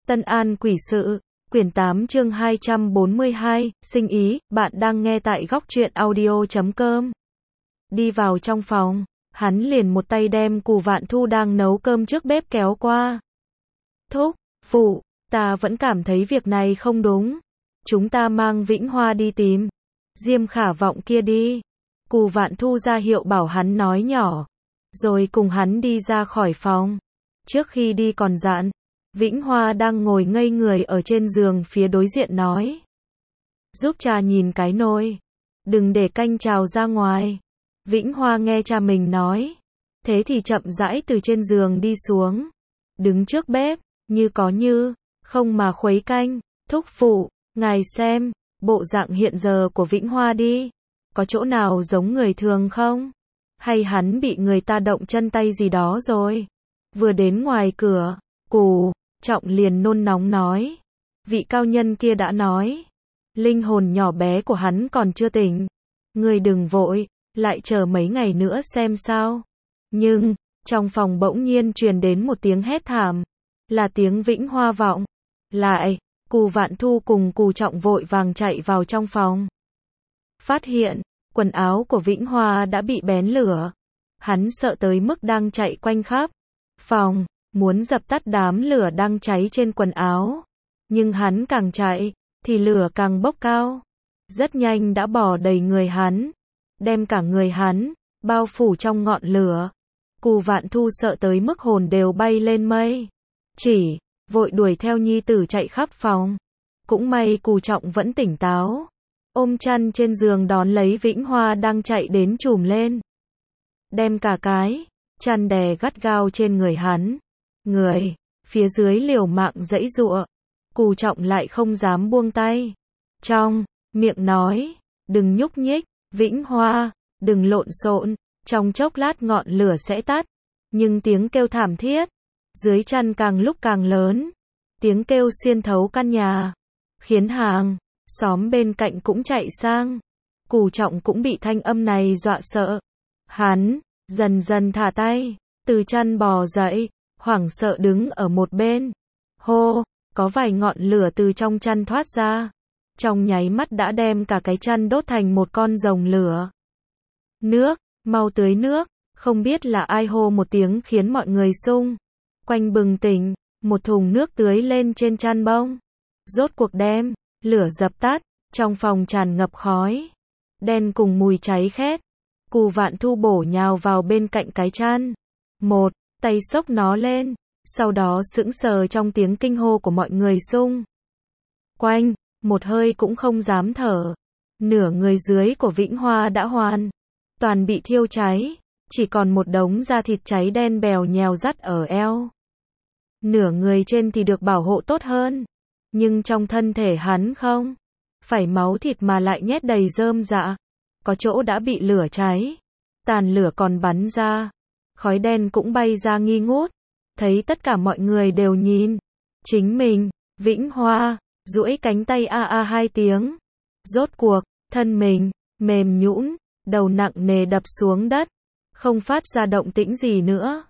Tân An Quỷ Sự, quyển 8 chương 242, sinh ý, bạn đang nghe tại góc truyện audio.com. Đi vào trong phòng, hắn liền một tay đem Cù Vạn Thu đang nấu cơm trước bếp kéo qua. Thúc, phụ, ta vẫn cảm thấy việc này không đúng. Chúng ta mang Vĩnh Hoa đi tìm Diêm Khả Vọng kia đi. Cù Vạn Thu ra hiệu bảo hắn nói nhỏ, rồi cùng hắn đi ra khỏi phòng. Trước khi đi còn dặn, Vĩnh Hoa đang ngồi ngây người ở trên giường phía đối diện nói: giúp cha nhìn cái nồi, đừng để canh trào ra ngoài. Vĩnh Hoa nghe cha mình nói, thế thì chậm rãi từ trên giường đi xuống, đứng trước bếp, như có như không mà khuấy canh. Thúc phụ, ngài xem, bộ dạng hiện giờ của Vĩnh Hoa đi, có chỗ nào giống người thường không? Hay hắn bị người ta động chân tay gì đó rồi? Vừa đến ngoài cửa, Cù Trọng liền nôn nóng nói, vị cao nhân kia đã nói, linh hồn nhỏ bé của hắn còn chưa tỉnh. Ngươi đừng vội, lại chờ mấy ngày nữa xem sao. Nhưng, trong phòng bỗng nhiên truyền đến một tiếng hét thảm, là tiếng Vĩnh Hoa vọng lại. Cù Vạn Thu cùng Cù Trọng vội vàng chạy vào trong phòng. Phát hiện, quần áo của Vĩnh Hoa đã bị bén lửa. Hắn sợ tới mức đang chạy quanh khắp phòng, muốn dập tắt đám lửa đang cháy trên quần áo. Nhưng hắn càng chạy, thì lửa càng bốc cao. Rất nhanh đã bò đầy người hắn, đem cả người hắn bao phủ trong ngọn lửa. Cù Vạn Thu sợ tới mức hồn đều bay lên mây, chỉ vội đuổi theo nhi tử chạy khắp phòng. Cũng may Cù Trọng vẫn tỉnh táo, ôm chăn trên giường đón lấy Vĩnh Hoa đang chạy đến trùm lên, đem cả cái chăn đè gắt gao trên người hắn. Người phía dưới liều mạng giãy giụa, Cù Trọng lại không dám buông tay, trong miệng nói, đừng nhúc nhích, Vĩnh Hoa, đừng lộn xộn, trong chốc lát ngọn lửa sẽ tắt. Nhưng tiếng kêu thảm thiết dưới chăn càng lúc càng lớn, tiếng kêu xuyên thấu căn nhà, khiến hàng xóm bên cạnh cũng chạy sang. Cù Trọng cũng bị thanh âm này dọa sợ, hắn dần dần thả tay, từ chăn bò dậy, hoảng sợ đứng ở một bên. Hô, có vài ngọn lửa từ trong chăn thoát ra, trong nháy mắt đã đem cả cái chăn đốt thành một con rồng lửa. Nước, mau tưới nước. Không biết là ai hô một tiếng khiến mọi người xung quanh bừng tỉnh, một thùng nước tưới lên trên chăn bông, rốt cuộc đem lửa dập tắt. Trong phòng tràn ngập khói đen cùng mùi cháy khét. Cù Vạn Thu bổ nhào vào bên cạnh cái chăn, một tay xốc nó lên, sau đó sững sờ trong tiếng kinh hô của mọi người xung quanh, một hơi cũng không dám thở. Nửa người dưới của Vĩnh Hoa đã hoàn toàn bị thiêu cháy, chỉ còn một đống da thịt cháy đen bèo nhèo rắt ở eo. Nửa người trên thì được bảo hộ tốt hơn, nhưng trong thân thể hắn không phải máu thịt mà lại nhét đầy rơm rạ, có chỗ đã bị lửa cháy, tàn lửa còn bắn ra, khói đen cũng bay ra nghi ngút. Thấy tất cả mọi người đều nhìn chính mình, Vĩnh Hoa duỗi cánh tay a a hai tiếng, rốt cuộc thân mình mềm nhũn, đầu nặng nề đập xuống đất, không phát ra động tĩnh gì nữa.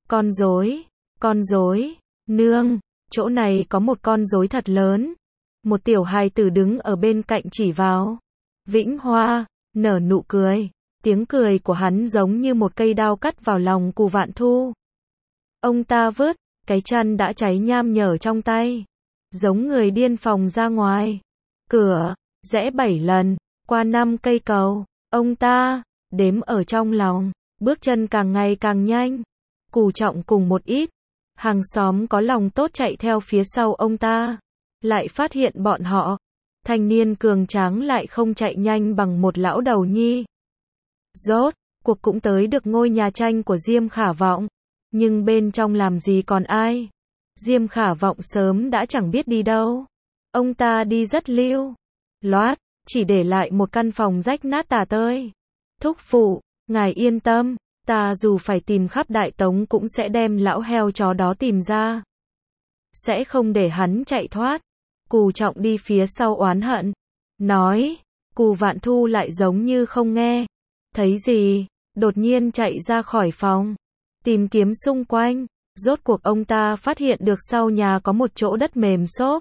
Con rối, nương, chỗ này có một con rối thật lớn. Một tiểu hài tử đứng ở bên cạnh chỉ vào Vĩnh Hoa, nở nụ cười. Tiếng cười của hắn giống như một cây đao cắt vào lòng Cù Vạn Thu. Ông ta vứt cái chăn đã cháy nham nhở trong tay, giống người điên phòng ra ngoài cửa, rẽ 7 lần, qua 5 cây cầu. Ông ta đếm ở trong lòng, bước chân càng ngày càng nhanh. Cù Trọng cùng một ít hàng xóm có lòng tốt chạy theo phía sau ông ta, lại phát hiện bọn họ thanh niên cường tráng lại không chạy nhanh bằng một lão đầu nhi. Rốt cuộc cũng tới được ngôi nhà tranh của Diêm Khả Vọng, nhưng bên trong làm gì còn ai. Diêm Khả Vọng sớm đã chẳng biết đi đâu. Ông ta đi rất lưu loát, chỉ để lại một căn phòng rách nát tả tơi. Thúc phụ, ngài yên tâm, ta dù phải tìm khắp Đại Tống cũng sẽ đem lão heo chó đó tìm ra, sẽ không để hắn chạy thoát. Cù Trọng đi phía sau oán hận nói. Cù Vạn Thu lại giống như không nghe thấy gì, đột nhiên chạy ra khỏi phòng, tìm kiếm xung quanh, Rốt cuộc ông ta phát hiện được sau nhà có một chỗ đất mềm xốp.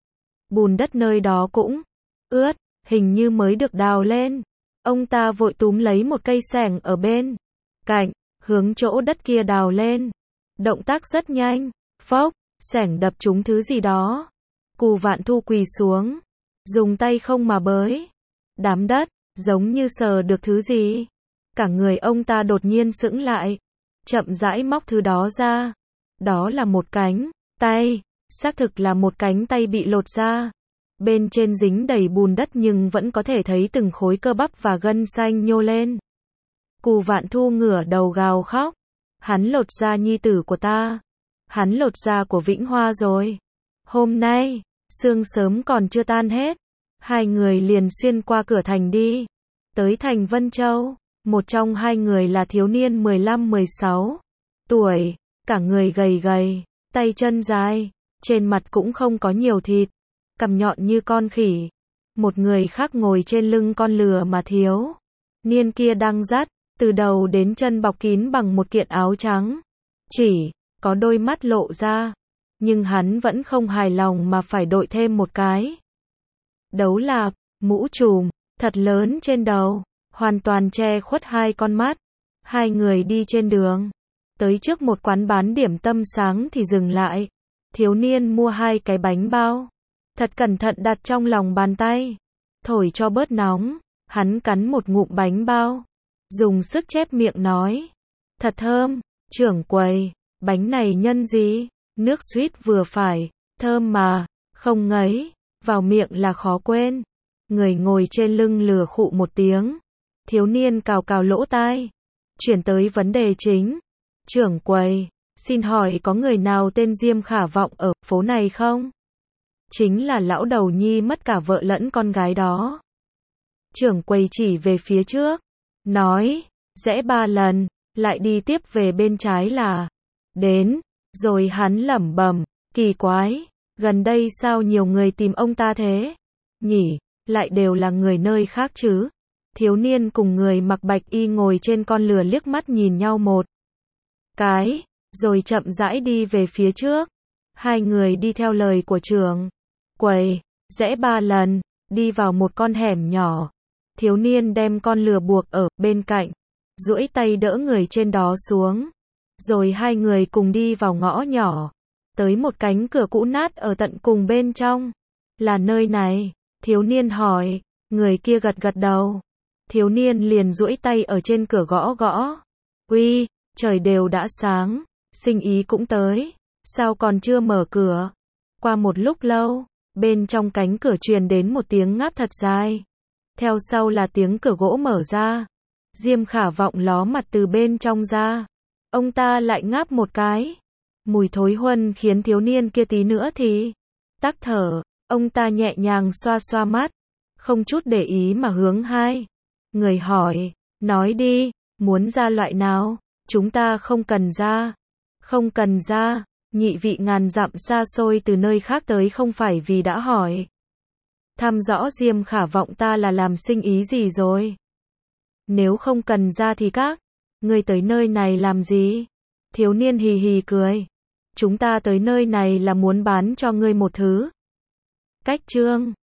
Bùn đất nơi đó cũng ướt, hình như mới được đào lên. Ông ta vội túm lấy một cây xẻng ở bên cạnh, hướng chỗ đất kia đào lên. Động tác rất nhanh, phốc, xẻng đập trúng thứ gì đó. Cù Vạn Thu quỳ xuống, dùng tay không mà bới. Đám đất, giống như sờ được thứ gì. Cả người ông ta đột nhiên sững lại, chậm rãi móc thứ đó ra. Đó là một cánh tay, xác thực là một cánh tay bị lột ra. Bên trên dính đầy bùn đất nhưng vẫn có thể thấy từng khối cơ bắp và gân xanh nhô lên. Cù Vạn Thu ngửa đầu gào khóc. Hắn lột da nhi tử của ta. Hắn lột da của Vĩnh Hoa rồi. Hôm nay, sương sớm còn chưa tan hết. Hai người liền xuyên qua cửa thành đi. Tới thành Vân Châu. Một trong hai người là thiếu niên 15-16 tuổi. Cả người gầy gầy, tay chân dài. Trên mặt cũng không có nhiều thịt. Cằm nhọn như con khỉ. Một người khác ngồi trên lưng con lừa mà thiếu niên kia đang dắt, từ đầu đến chân bọc kín bằng một kiện áo trắng. Chỉ có đôi mắt lộ ra. Nhưng hắn vẫn không hài lòng mà phải đội thêm một cái đấu lạp, mũ trùm, thật lớn trên đầu, hoàn toàn che khuất hai con mắt. Hai người đi trên đường. Tới trước một quán bán điểm tâm sáng thì dừng lại. Thiếu niên mua hai cái bánh bao. Thật cẩn thận đặt trong lòng bàn tay. Thổi cho bớt nóng. Hắn cắn một ngụm bánh bao. Dùng sức chép miệng nói. Thật thơm, trưởng quầy, bánh này nhân gì? Nước suýt vừa phải, thơm mà, không ngấy, vào miệng là khó quên. Người ngồi trên lưng lừa khụ một tiếng. Thiếu niên cào cào lỗ tai. Chuyển tới vấn đề chính. Trưởng quầy, xin hỏi có người nào tên Diêm Khả Vọng ở phố này không? Chính là lão đầu nhi mất cả vợ lẫn con gái đó. Trưởng quầy chỉ về phía trước. Nói, rẽ 3 lần, lại đi tiếp về bên trái là đến. Rồi hắn lẩm bẩm, kỳ quái, gần đây sao nhiều người tìm ông ta thế? Nhỉ, lại đều là người nơi khác chứ? Thiếu niên cùng người mặc bạch y ngồi trên con lừa liếc mắt nhìn nhau một cái, rồi chậm rãi đi về phía trước. Hai người đi theo lời của trưởng quầy, rẽ 3 lần, đi vào một con hẻm nhỏ. Thiếu niên đem con lừa buộc ở bên cạnh, duỗi tay đỡ người trên đó xuống. Rồi hai người cùng đi vào ngõ nhỏ, tới một cánh cửa cũ nát ở tận cùng bên trong. Là nơi này? Thiếu niên hỏi. Người kia gật gật đầu. Thiếu niên liền duỗi tay ở trên cửa gõ gõ. Uy, trời đều đã sáng, Sinh Ý cũng tới, sao còn chưa mở cửa? Qua một lúc lâu, bên trong cánh cửa truyền đến một tiếng ngáp thật dài. Theo sau là tiếng cửa gỗ mở ra. Diêm Khả Vọng ló mặt từ bên trong ra. Ông ta lại ngáp một cái. Mùi thối huân khiến thiếu niên kia tí nữa thì tắc thở. Ông ta nhẹ nhàng xoa xoa mắt, không chút để ý mà hướng hai người hỏi. Nói đi, muốn ra loại nào? Chúng ta không cần ra. Không cần ra. Nhị vị ngàn dặm xa xôi từ nơi khác tới không phải vì đã hỏi thăm rõ Diêm Khả Vọng ta là làm sinh ý gì rồi? Nếu không cần ra thì các ngươi tới nơi này làm gì? Thiếu niên hì hì cười. Chúng ta tới nơi này là muốn bán cho ngươi một thứ. Cách trương.